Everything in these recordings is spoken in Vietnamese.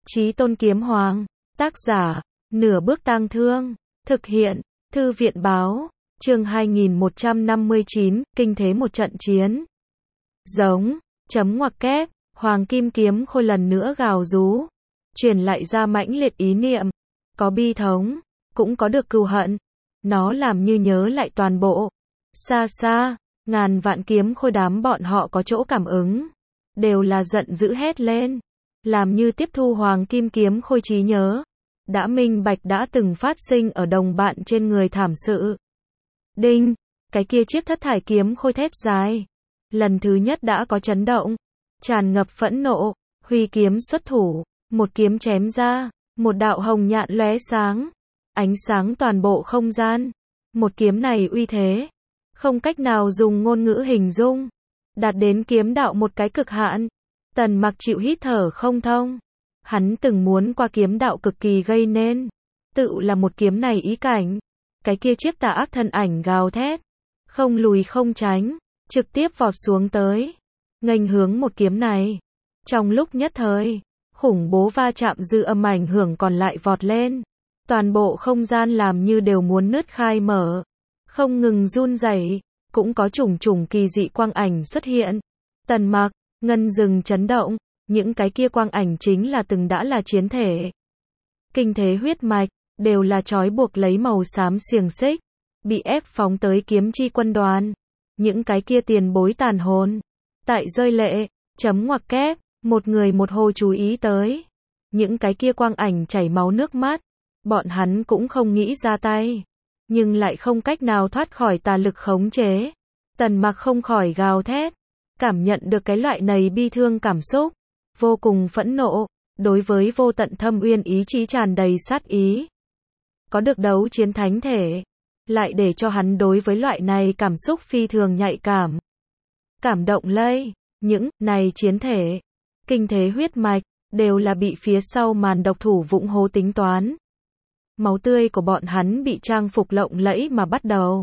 Chí Tôn Kiếm Hoàng. Tác giả, Nửa Bước Tang Thương. Thực hiện, Thư viện báo. Chương 2159, kinh thế một trận chiến. Giống, chấm ngoặc kép, Hoàng Kim Kiếm Khôi lần nữa gào rú. Truyền lại ra mãnh liệt ý niệm. Có bi thống, cũng có được cừu hận. Nó làm như nhớ lại toàn bộ. Xa xa, ngàn vạn kiếm khôi đám bọn họ có chỗ cảm ứng. Đều là giận dữ hét lên. Làm như tiếp thu Hoàng Kim Kiếm Khôi trí nhớ. Đã minh bạch đã từng phát sinh ở đồng bạn trên người thảm sự. Đinh, cái kia chiếc thất thải kiếm khôi thét dài. Lần thứ nhất đã có chấn động. Tràn ngập phẫn nộ, huy kiếm xuất thủ. Một kiếm chém ra, một đạo hồng nhạn lóe sáng. Ánh sáng toàn bộ không gian. Một kiếm này uy thế. Không cách nào dùng ngôn ngữ hình dung. Đạt đến kiếm đạo một cái cực hạn. Tần Mặc chịu hít thở không thông. Hắn từng muốn qua kiếm đạo cực kỳ gây nên. Tự là một kiếm này ý cảnh. Cái kia chiếc tà ác thân ảnh gào thét. Không lùi không tránh. Trực tiếp vọt xuống tới. Nghênh hướng một kiếm này. Trong lúc nhất thời. Khủng bố va chạm dư âm ảnh hưởng còn lại vọt lên. Toàn bộ không gian làm như đều muốn nứt khai mở. Không ngừng run rẩy. Cũng có chủng chủng kỳ dị quang ảnh xuất hiện. Tần Mặc, ngân rừng chấn động. Những cái kia quang ảnh chính là từng đã là chiến thể. Kinh thế huyết mạch, đều là trói buộc lấy màu xám xiềng xích. Bị ép phóng tới kiếm chi quân đoàn. Những cái kia tiền bối tàn hồn. Tại rơi lệ, chấm ngoặc kép, một người một hồ chú ý tới. Những cái kia quang ảnh chảy máu nước mắt. Bọn hắn cũng không nghĩ ra tay. Nhưng lại không cách nào thoát khỏi tà lực khống chế. Tần Mặc không khỏi gào thét. Cảm nhận được cái loại này bi thương cảm xúc. Vô cùng phẫn nộ. Đối với vô tận thâm uyên ý chí tràn đầy sát ý. Có được đấu chiến thánh thể. Lại để cho hắn đối với loại này cảm xúc phi thường nhạy cảm. Cảm động lây. Những này chiến thể. Kinh thế huyết mạch. Đều là bị phía sau màn độc thủ vụng hố tính toán. Máu tươi của bọn hắn bị trang phục lộng lẫy mà bắt đầu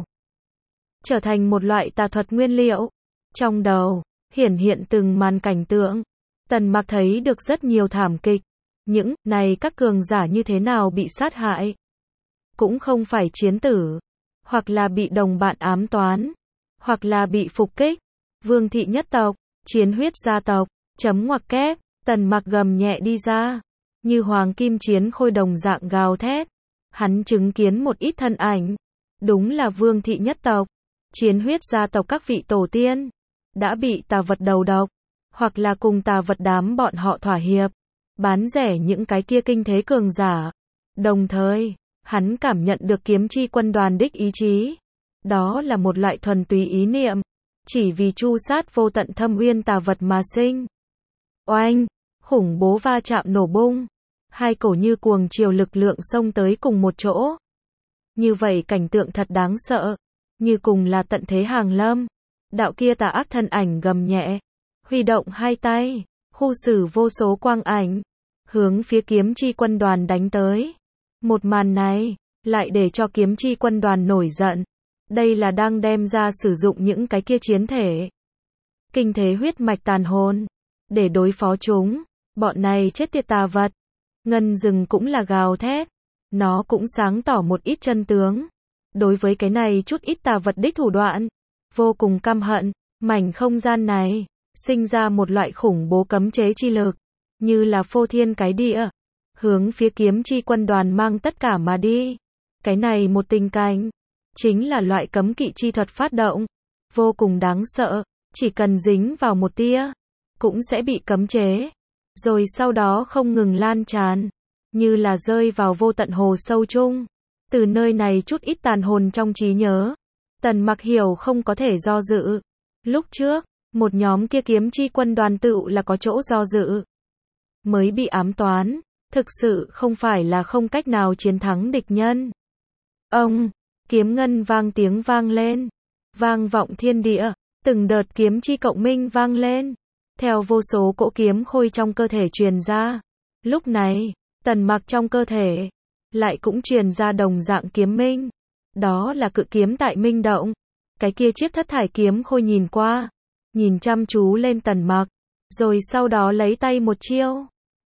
trở thành một loại tà thuật nguyên liệu. Trong đầu, hiển hiện từng màn cảnh tượng. Tần Mặc thấy được rất nhiều thảm kịch. Những này các cường giả như thế nào bị sát hại. Cũng không phải chiến tử. Hoặc là bị đồng bạn ám toán. Hoặc là bị phục kích. Vương thị nhất tộc, chiến huyết gia tộc, chấm ngoặc kép, Tần Mặc gầm nhẹ đi ra. Như Hoàng Kim Chiến Khôi đồng dạng gào thét. Hắn chứng kiến một ít thân ảnh. Đúng là vương thị nhất tộc. Chiến huyết gia tộc các vị tổ tiên. Đã bị tà vật đầu độc. Hoặc là cùng tà vật đám bọn họ thỏa hiệp. Bán rẻ những cái kia kinh thế cường giả. Đồng thời, hắn cảm nhận được kiếm chi quân đoàn đích ý chí. Đó là một loại thuần túy ý niệm. Chỉ vì tru sát vô tận thâm uyên tà vật mà sinh. Oanh, khủng bố va chạm nổ bung. Hai cổ như cuồng chiều lực lượng xông tới cùng một chỗ. Như vậy cảnh tượng thật đáng sợ. Như cùng là tận thế hàng lâm. Đạo kia tà ác thân ảnh gầm nhẹ. Huy động hai tay. Khu xử vô số quang ảnh. Hướng phía kiếm chi quân đoàn đánh tới. Một màn này. Lại để cho kiếm chi quân đoàn nổi giận. Đây là đang đem ra sử dụng những cái kia chiến thể. Kinh thế huyết mạch tàn hồn. Để đối phó chúng. Bọn này chết tiệt tà vật. Ngân rừng cũng là gào thét. Nó cũng sáng tỏ một ít chân tướng. Đối với cái này chút ít tà vật đích thủ đoạn. Vô cùng căm hận. Mảnh không gian này. Sinh ra một loại khủng bố cấm chế chi lực. Như là phô thiên cái địa. Hướng phía kiếm chi quân đoàn mang tất cả mà đi. Cái này một tình cảnh. Chính là loại cấm kỵ chi thuật phát động. Vô cùng đáng sợ. Chỉ cần dính vào một tia. Cũng sẽ bị cấm chế. Rồi sau đó không ngừng lan tràn. Như là rơi vào vô tận hồ sâu chung. Từ nơi này chút ít tàn hồn trong trí nhớ. Tần Mặc hiểu không có thể do dự. Lúc trước, một nhóm kia kiếm chi quân đoàn tự là có chỗ do dự. Mới bị ám toán. Thực sự không phải là không cách nào chiến thắng địch nhân. Ông, kiếm ngân vang tiếng vang lên. Vang vọng thiên địa. Từng đợt kiếm chi cộng minh vang lên. Theo vô số cỗ kiếm khôi trong cơ thể truyền ra. Lúc này, Tần Mặc trong cơ thể. Lại cũng truyền ra đồng dạng kiếm minh. Đó là cự kiếm tại minh động. Cái kia chiếc thất thải kiếm khôi nhìn qua. Nhìn chăm chú lên Tần Mặc. Rồi sau đó lấy tay một chiêu.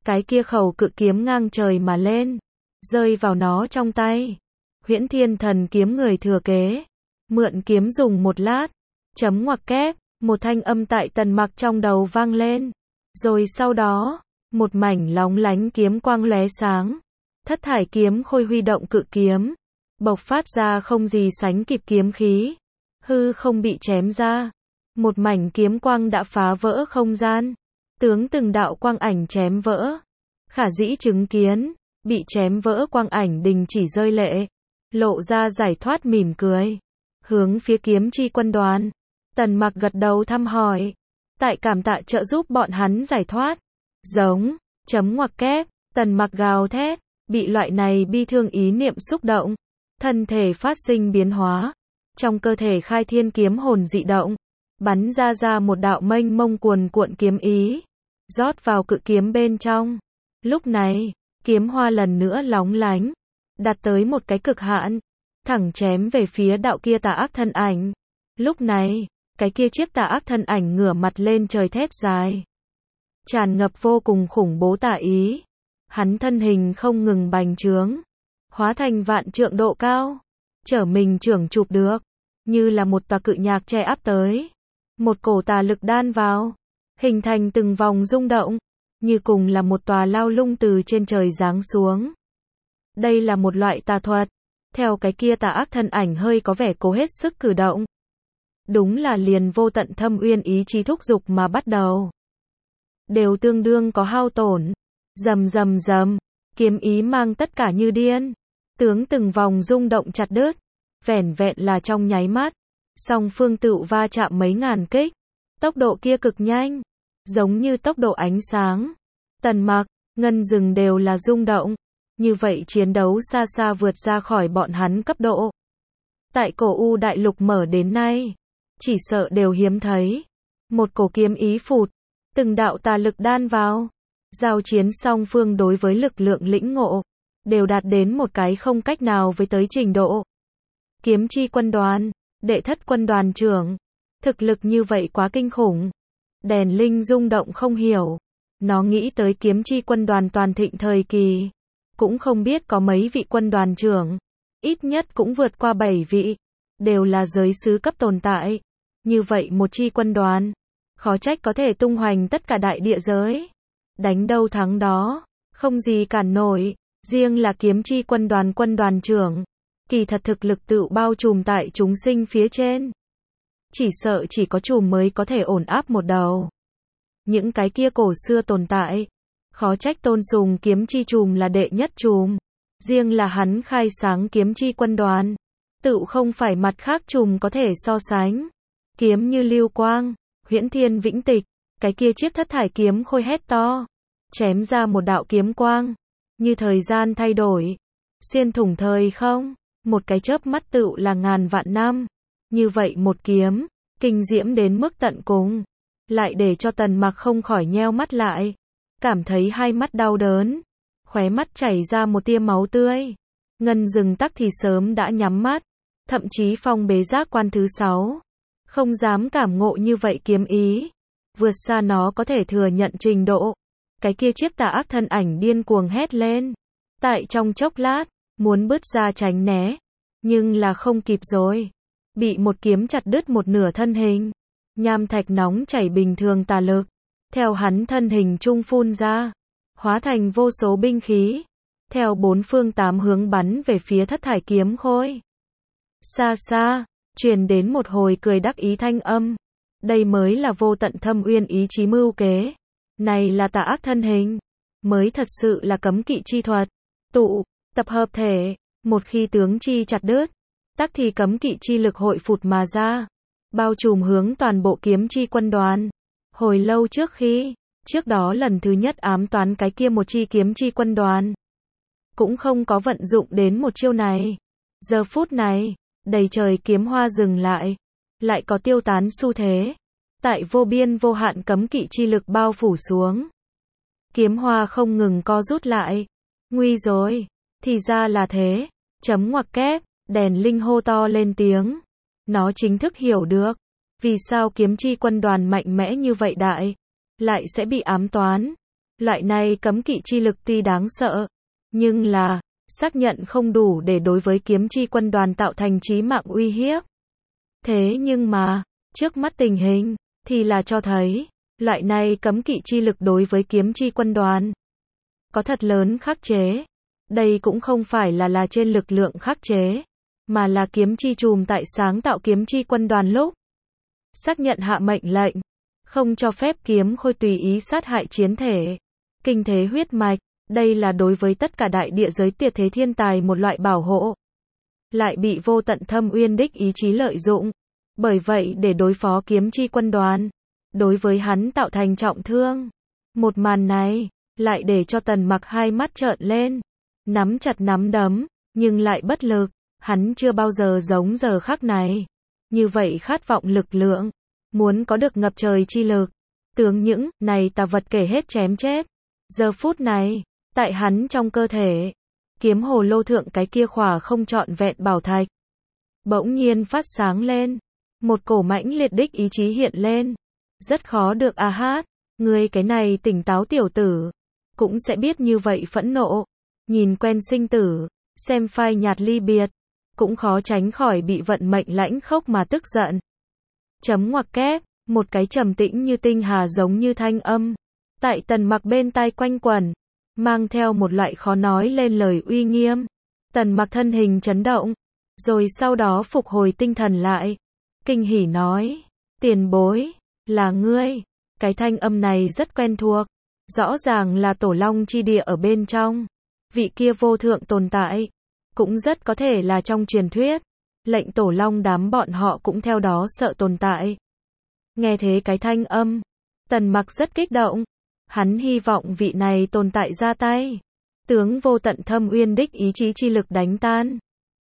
Cái kia khẩu cự kiếm ngang trời mà lên, rơi vào nó trong tay. Huyễn Thiên Thần kiếm người thừa kế, mượn kiếm dùng một lát, chấm ngoặc kép, một thanh âm tại Tần Mặc trong đầu vang lên. Rồi sau đó, một mảnh lóng lánh kiếm quang lóe sáng, thất thải kiếm khôi huy động cự kiếm, bộc phát ra không gì sánh kịp kiếm khí, hư không bị chém ra, một mảnh kiếm quang đã phá vỡ không gian, tướng từng đạo quang ảnh chém vỡ. Khả dĩ chứng kiến, bị chém vỡ quang ảnh đình chỉ rơi lệ, lộ ra giải thoát mỉm cười, hướng phía kiếm chi quân đoàn. Tần Mặc gật đầu thăm hỏi, tại cảm tạ trợ giúp bọn hắn giải thoát. Giống, chấm ngoặc kép, Tần Mặc gào thét, bị loại này bi thương ý niệm xúc động, thân thể phát sinh biến hóa, trong cơ thể khai thiên kiếm hồn dị động, bắn ra một đạo mênh mông cuồn cuộn kiếm ý, rót vào cự kiếm bên trong. Lúc này, kiếm hoa lần nữa lóng lánh, đạt tới một cái cực hạn, thẳng chém về phía đạo kia tà ác thân ảnh. Lúc này, cái kia chiếc tà ác thân ảnh ngửa mặt lên trời thét dài, tràn ngập vô cùng khủng bố tà ý. Hắn thân hình không ngừng bành trướng, hóa thành vạn trượng độ cao, trở mình trưởng chụp được, như là một tòa cự nhạc che áp tới. Một cổ tà lực đan vào, hình thành từng vòng rung động, như cùng là một tòa lao lung từ trên trời giáng xuống. Đây là một loại tà thuật, theo cái kia tà ác thân ảnh hơi có vẻ cố hết sức cử động. Đúng là liền vô tận thâm uyên ý chí thúc dục mà bắt đầu, đều tương đương có hao tổn. Rầm rầm rầm, kiếm ý mang tất cả như điên, tướng từng vòng rung động chặt đứt, vẻn vẹn là trong nháy mắt, song phương tựu va chạm mấy ngàn kích, tốc độ kia cực nhanh, giống như tốc độ ánh sáng. Tần Mặc, Ngân Dừng đều là rung động, như vậy chiến đấu xa xa vượt ra khỏi bọn hắn cấp độ. Tại cổ U đại lục mở đến nay, chỉ sợ đều hiếm thấy. Một cổ kiếm ý phụt, từng đạo tà lực đan vào. Giao chiến song phương đối với lực lượng lĩnh ngộ, đều đạt đến một cái không cách nào với tới trình độ. Kiếm chi quân đoàn, đệ thất quân đoàn trưởng, thực lực như vậy quá kinh khủng. Đèn Linh rung động không hiểu, nó nghĩ tới kiếm chi quân đoàn toàn thịnh thời kỳ, cũng không biết có mấy vị quân đoàn trưởng, ít nhất cũng vượt qua 7 vị, đều là giới sứ cấp tồn tại. Như vậy một chi quân đoàn, khó trách có thể tung hoành tất cả đại địa giới. Đánh đâu thắng đó, không gì cản nổi. Riêng là kiếm chi quân đoàn trưởng, kỳ thật thực lực tự bao trùm tại chúng sinh phía trên. Chỉ sợ chỉ có trùm mới có thể ổn áp một đầu. Những cái kia cổ xưa tồn tại, khó trách tôn sùng kiếm chi trùm là đệ nhất trùm. Riêng là hắn khai sáng kiếm chi quân đoàn, tự không phải mặt khác trùm có thể so sánh. Kiếm như lưu quang, huyễn thiên vĩnh tịch, cái kia chiếc thất thải kiếm khôi hét to, chém ra một đạo kiếm quang, như thời gian thay đổi, xuyên thủng thời không, một cái chớp mắt tựu là ngàn vạn năm. Như vậy một kiếm, kinh diễm đến mức tận cùng, lại để cho Tần Mặc không khỏi nheo mắt lại, cảm thấy hai mắt đau đớn, khóe mắt chảy ra một tia máu tươi. Ngân Dừng tắc thì sớm đã nhắm mắt, thậm chí phong bế giác quan thứ 6, không dám cảm ngộ như vậy kiếm ý, vượt xa nó có thể thừa nhận trình độ. Cái kia chiếc tà ác thân ảnh điên cuồng hét lên, tại trong chốc lát, muốn bứt ra tránh né, nhưng là không kịp rồi, bị một kiếm chặt đứt một nửa thân hình. Nham thạch nóng chảy bình thường tà lực, theo hắn thân hình trung phun ra, hóa thành vô số binh khí, theo bốn phương tám hướng bắn về phía thất thải kiếm khôi. Xa xa, truyền đến một hồi cười đắc ý thanh âm. Đây mới là vô tận thâm uyên ý chí mưu kế. Này là tà ác thân hình, mới thật sự là cấm kỵ chi thuật. Tụ, tập hợp thể, một khi tướng chi chặt đứt, tắc thì cấm kỵ chi lực hội phụt mà ra, bao trùm hướng toàn bộ kiếm chi quân đoàn. Hồi lâu trước đó lần thứ nhất ám toán cái kia một chi kiếm chi quân đoàn, cũng không có vận dụng đến một chiêu này. Giờ phút này, đầy trời kiếm hoa dừng lại có tiêu tán xu thế. Tại vô biên vô hạn cấm kỵ chi lực bao phủ xuống, kiếm hoa không ngừng co rút lại. Nguy rồi, thì ra là thế. Chấm ngoặc kép, Đèn Linh hô to lên tiếng. Nó chính thức hiểu được, vì sao kiếm chi quân đoàn mạnh mẽ như vậy lại sẽ bị ám toán. Loại này cấm kỵ chi lực tuy đáng sợ, nhưng là, xác nhận không đủ để đối với kiếm chi quân đoàn tạo thành chí mạng uy hiếp. Thế nhưng mà, trước mắt tình hình, thì là cho thấy, loại này cấm kỵ chi lực đối với kiếm chi quân đoàn có thật lớn khắc chế. Đây cũng không phải là trên lực lượng khắc chế, mà là kiếm chi chùm tại sáng tạo kiếm chi quân đoàn lúc xác nhận hạ mệnh lệnh, không cho phép kiếm khôi tùy ý sát hại chiến thể, kinh thế huyết mạch. Đây là đối với tất cả đại địa giới tuyệt thế thiên tài một loại bảo hộ, lại bị vô tận thâm uyên đích ý chí lợi dụng. Bởi vậy để đối phó kiếm chi quân đoàn, đối với hắn tạo thành trọng thương. Một màn này, lại để cho Tần Mặc hai mắt trợn lên, nắm chặt nắm đấm, nhưng lại bất lực. Hắn chưa bao giờ giống giờ khắc này, như vậy khát vọng lực lượng, muốn có được ngập trời chi lực. Tướng những này tà vật kể hết chém chết. Giờ phút này, tại hắn trong cơ thể, kiếm hồ lô thượng cái kia khỏa không trọn vẹn bảo thạch, bỗng nhiên phát sáng lên. Một cổ mãnh liệt đích ý chí hiện lên. Rất khó được a hát. Ngươi cái này tỉnh táo tiểu tử, cũng sẽ biết như vậy phẫn nộ. Nhìn quen sinh tử, xem phai nhạt ly biệt, cũng khó tránh khỏi bị vận mệnh lãnh khốc mà tức giận. Chấm ngoặc kép, một cái trầm tĩnh như tinh hà giống như thanh âm, tại Tần Mặc bên tai quanh quẩn, mang theo một loại khó nói lên lời uy nghiêm. Tần Mặc thân hình chấn động, rồi sau đó phục hồi tinh thần lại, kinh hỉ nói, tiền bối, là ngươi. Cái thanh âm này rất quen thuộc, rõ ràng là Tổ Long chi địa ở bên trong, vị kia vô thượng tồn tại, cũng rất có thể là trong truyền thuyết, lệnh Tổ Long đám bọn họ cũng theo đó sợ tồn tại. Nghe thế cái thanh âm, Tần Mặc rất kích động, hắn hy vọng vị này tồn tại ra tay, tướng vô tận thâm uyên đích ý chí chi lực đánh tan.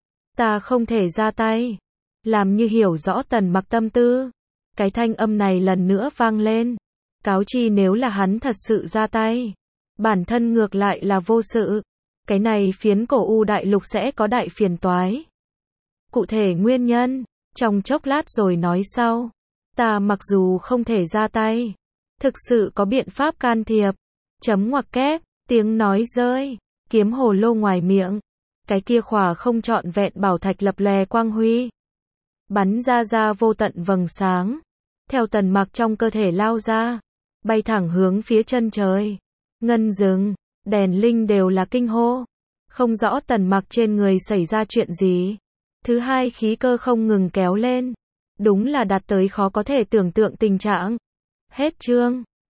Ta không thể ra tay. Làm như hiểu rõ Tần Mặc tâm tư, cái thanh âm này lần nữa vang lên, cáo chi nếu là hắn thật sự ra tay, bản thân ngược lại là vô sự, cái này phiến cổ u đại lục sẽ có đại phiền toái. Cụ thể nguyên nhân, trong chốc lát rồi nói sau. Ta mặc dù không thể ra tay, thực sự có biện pháp can thiệp. Chấm ngoặc kép, tiếng nói rơi, kiếm hồ lô ngoài miệng, cái kia khỏa không trọn vẹn bảo thạch lập lòe quang huy, bắn ra vô tận vầng sáng, theo Tần Mặc trong cơ thể lao ra, bay thẳng hướng phía chân trời. Ngân rừng, đèn linh đều là kinh hô, không rõ Tần Mặc trên người xảy ra chuyện gì. Thứ hai khí cơ không ngừng kéo lên, đúng là đạt tới khó có thể tưởng tượng tình trạng. Hết chương.